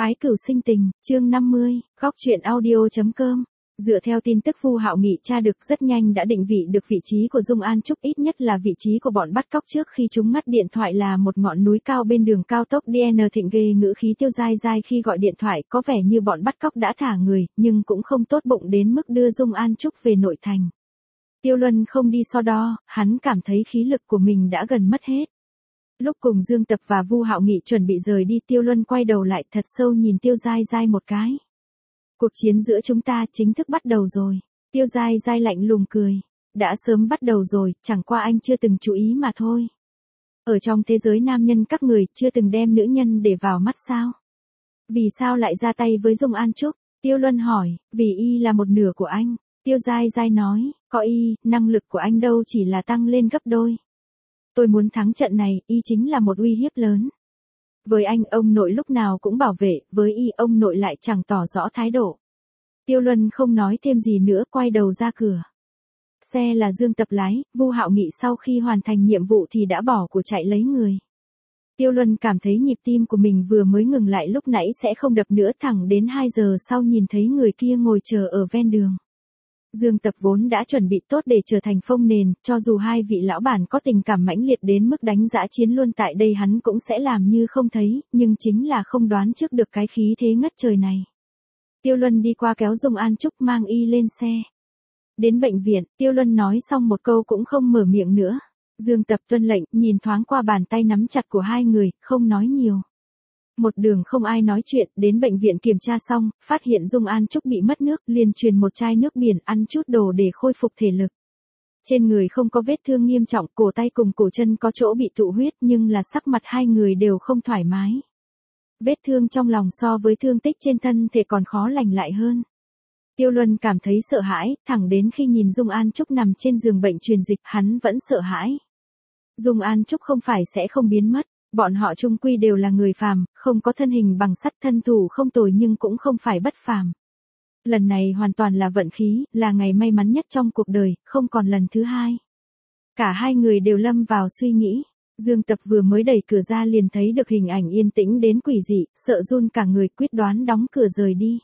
Ái cửu sinh tình, chương 50, góc truyện audio.com. Dựa theo tin tức Vu Hạo Nghị tra được rất nhanh đã định vị được vị trí của Dung An Trúc, ít nhất là vị trí của bọn bắt cóc trước khi chúng ngắt điện thoại là một ngọn núi cao bên đường cao tốc DN Thịnh. Ghê ngữ khí Tiêu Dai Dai khi gọi điện thoại, có vẻ như bọn bắt cóc đã thả người, nhưng cũng không tốt bụng đến mức đưa Dung An Trúc về nội thành. Tiêu Luân không đi so đo, hắn cảm thấy khí lực của mình đã gần mất hết. Lúc cùng Dương Tập và Vu Hạo Nghị chuẩn bị rời đi, Tiêu Luân quay đầu lại thật sâu nhìn Tiêu Dai Dai một cái. Cuộc chiến giữa chúng ta chính thức bắt đầu rồi. Tiêu Dai Dai lạnh lùng cười. Đã sớm bắt đầu rồi, chẳng qua anh chưa từng chú ý mà thôi. Ở trong thế giới nam nhân các người chưa từng đem nữ nhân để vào mắt sao? Vì sao lại ra tay với Dung An Trúc? Tiêu Luân hỏi, vì y là một nửa của anh. Tiêu Dai Dai nói, có y, năng lực của anh đâu chỉ là tăng lên gấp đôi. Tôi muốn thắng trận này, y chính là một uy hiếp lớn. Với anh, ông nội lúc nào cũng bảo vệ, với y, ông nội lại chẳng tỏ rõ thái độ. Tiêu Luân không nói thêm gì nữa, quay đầu ra cửa. Xe là Dương Tập lái, Vu Hạo Nghị sau khi hoàn thành nhiệm vụ thì đã bỏ của chạy lấy người. Tiêu Luân cảm thấy nhịp tim của mình vừa mới ngừng lại lúc nãy sẽ không đập nữa, thẳng đến 2 giờ sau nhìn thấy người kia ngồi chờ ở ven đường. Dương Tập vốn đã chuẩn bị tốt để trở thành phông nền, cho dù hai vị lão bản có tình cảm mãnh liệt đến mức đánh dã chiến luôn tại đây hắn cũng sẽ làm như không thấy, nhưng chính là không đoán trước được cái khí thế ngất trời này. Tiêu Luân đi qua kéo Dung An Trúc mang y lên xe. Đến bệnh viện, Tiêu Luân nói xong một câu cũng không mở miệng nữa. Dương Tập tuân lệnh, nhìn thoáng qua bàn tay nắm chặt của hai người, không nói nhiều. Một đường không ai nói chuyện, đến bệnh viện kiểm tra xong, phát hiện Dung An Trúc bị mất nước, liền truyền một chai nước biển, ăn chút đồ để khôi phục thể lực. Trên người không có vết thương nghiêm trọng, cổ tay cùng cổ chân có chỗ bị tụ huyết, nhưng là sắc mặt hai người đều không thoải mái. Vết thương trong lòng so với thương tích trên thân thể còn khó lành lại hơn. Tiêu Luân cảm thấy sợ hãi, thẳng đến khi nhìn Dung An Trúc nằm trên giường bệnh truyền dịch, hắn vẫn sợ hãi. Dung An Trúc không phải sẽ không biến mất. Bọn họ chung quy đều là người phàm, không có thân hình bằng sắt, thân thủ không tồi nhưng cũng không phải bất phàm. Lần này hoàn toàn là vận khí, là ngày may mắn nhất trong cuộc đời, không còn lần thứ hai. Cả hai người đều lâm vào suy nghĩ. Dương Tập vừa mới đẩy cửa ra liền thấy được hình ảnh yên tĩnh đến quỷ dị, sợ run cả người, quyết đoán đóng cửa rời đi.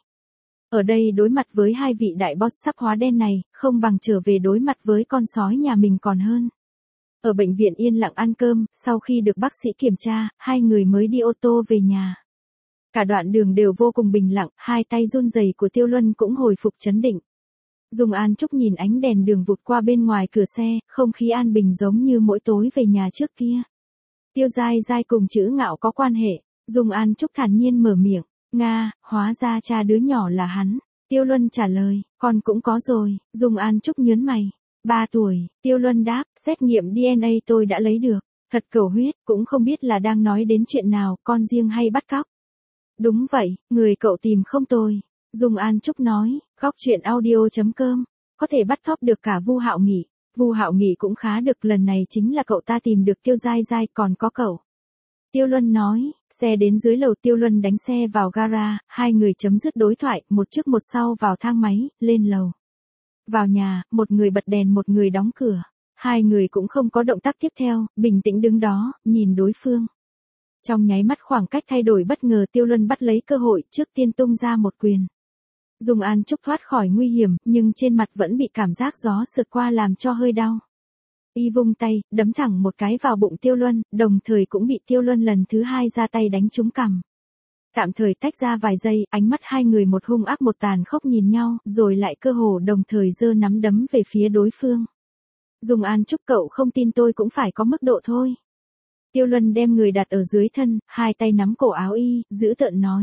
Ở đây đối mặt với hai vị đại boss sắp hóa đen này, không bằng trở về đối mặt với con sói nhà mình còn hơn. Ở bệnh viện yên lặng ăn cơm, sau khi được bác sĩ kiểm tra, hai người mới đi ô tô về nhà. Cả đoạn đường đều vô cùng bình lặng, hai tay run rẩy của Tiêu Luân cũng hồi phục trấn định. Dung An Trúc nhìn ánh đèn đường vụt qua bên ngoài cửa xe, không khí an bình giống như mỗi tối về nhà trước kia. Tiêu Dai Dai cùng chữ Ngạo có quan hệ, Dung An Trúc thản nhiên mở miệng, Nga, hóa ra cha đứa nhỏ là hắn. Tiêu Luân trả lời, con cũng có rồi, Dung An Trúc nhớn mày. 3 tuổi, Tiêu Luân đáp, xét nghiệm DNA tôi đã lấy được. Thật cầu huyết, cũng không biết là đang nói đến chuyện nào, con riêng hay bắt cóc. Đúng vậy, người cậu tìm không tồi. Dung An Trúc nói, góc truyện audio.com, có thể bắt cóc được cả Vu Hạo Nghị. Vu Hạo Nghị cũng khá được, lần này chính là cậu ta tìm được Tiêu Dai Dai, còn có cậu. Tiêu Luân nói, xe đến dưới lầu, Tiêu Luân đánh xe vào gara, hai người chấm dứt đối thoại, một trước một sau vào thang máy, lên lầu. Vào nhà, một người bật đèn một người đóng cửa. Hai người cũng không có động tác tiếp theo, bình tĩnh đứng đó, nhìn đối phương. Trong nháy mắt khoảng cách thay đổi bất ngờ, Tiêu Luân bắt lấy cơ hội, trước tiên tung ra một quyền. Dung An Trúc thoát khỏi nguy hiểm, nhưng trên mặt vẫn bị cảm giác gió sượt qua làm cho hơi đau. Y vung tay, đấm thẳng một cái vào bụng Tiêu Luân, đồng thời cũng bị Tiêu Luân lần thứ hai ra tay đánh trúng cằm. Tạm thời tách ra vài giây, ánh mắt hai người một hung ác một tàn khốc nhìn nhau, rồi lại cơ hồ đồng thời giơ nắm đấm về phía đối phương. Dung An Trúc, cậu không tin tôi cũng phải có mức độ thôi. Tiêu Luân đem người đặt ở dưới thân, hai tay nắm cổ áo y, dữ tợn nói.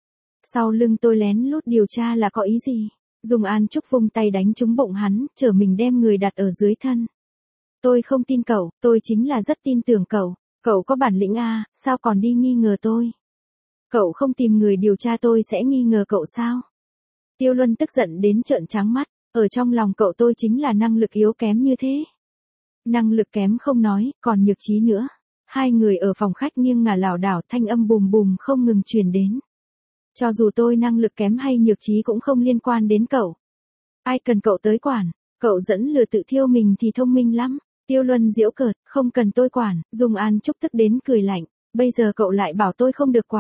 Sau lưng tôi lén lút điều tra là có ý gì? Dung An Trúc vung tay đánh trúng bụng hắn, trở mình đem người đặt ở dưới thân. Tôi không tin cậu, tôi chính là rất tin tưởng cậu. Cậu có bản lĩnh à, sao còn đi nghi ngờ tôi? Cậu không tìm người điều tra tôi sẽ nghi ngờ cậu sao? Tiêu Luân tức giận đến trợn trắng mắt, ở trong lòng cậu tôi chính là năng lực yếu kém như thế. Năng lực kém không nói, còn nhược trí nữa. Hai người ở phòng khách nghiêng ngả lảo đảo, thanh âm bùm bùm không ngừng truyền đến. Cho dù tôi năng lực kém hay nhược trí cũng không liên quan đến cậu. Ai cần cậu tới quản, cậu dẫn lừa tự thiêu mình thì thông minh lắm. Tiêu Luân giễu cợt, không cần tôi quản, Dung An Trúc tức đến cười lạnh. Bây giờ cậu lại bảo tôi không được quản.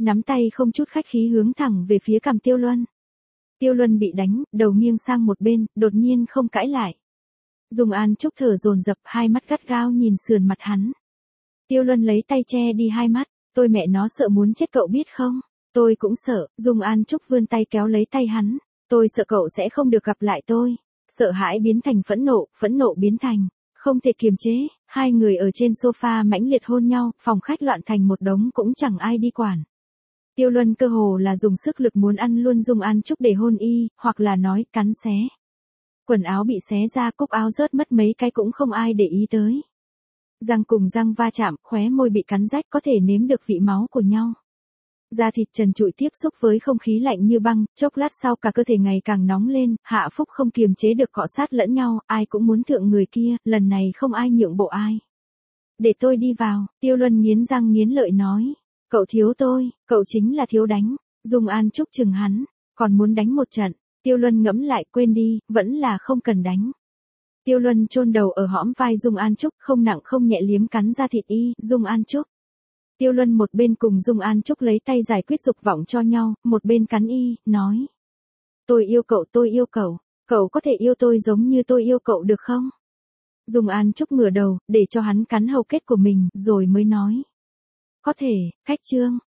nắm tay không chút khách khí hướng thẳng về phía cằm Tiêu Luân. Tiêu Luân bị đánh, đầu nghiêng sang một bên, đột nhiên không cãi lại. Dung An Trúc thở dồn dập, hai mắt gắt gao nhìn sườn mặt hắn. Tiêu Luân lấy tay che đi hai mắt, tôi mẹ nó sợ muốn chết cậu biết không? Tôi cũng sợ. Dung An Trúc vươn tay kéo lấy tay hắn. Tôi sợ cậu sẽ không được gặp lại tôi. Sợ hãi biến thành phẫn nộ biến thành không thể kiềm chế. Hai người ở trên sofa mãnh liệt hôn nhau, phòng khách loạn thành một đống cũng chẳng ai đi quản. Tiêu Luân cơ hồ là dùng sức lực muốn ăn luôn Dung An Trúc để hôn y, hoặc là nói cắn xé. Quần áo bị xé ra, cúc áo rớt mất mấy cái cũng không ai để ý tới. Răng cùng răng va chạm, khóe môi bị cắn rách, có thể nếm được vị máu của nhau. Da thịt trần trụi tiếp xúc với không khí lạnh như băng, chốc lát sau cả cơ thể ngày càng nóng lên, Hạ Phúc không kiềm chế được cọ sát lẫn nhau, ai cũng muốn thượng người kia, lần này không ai nhượng bộ ai. Để tôi đi vào, Tiêu Luân nghiến răng nghiến lợi nói. Cậu thiếu tôi, cậu chính là thiếu đánh. Dung An Trúc chừng hắn, còn muốn đánh một trận. Tiêu Luân ngẫm lại, quên đi, vẫn là không cần đánh. Tiêu Luân chôn đầu ở hõm vai Dung An Trúc, không nặng không nhẹ liếm cắn da thịt y. Dung An Trúc. Tiêu Luân một bên cùng Dung An Trúc lấy tay giải quyết dục vọng cho nhau, một bên cắn y, nói. Tôi yêu cậu, cậu có thể yêu tôi giống như tôi yêu cậu được không? Dung An Trúc ngửa đầu, để cho hắn cắn hầu kết của mình, rồi mới nói. Có thể, khách trương,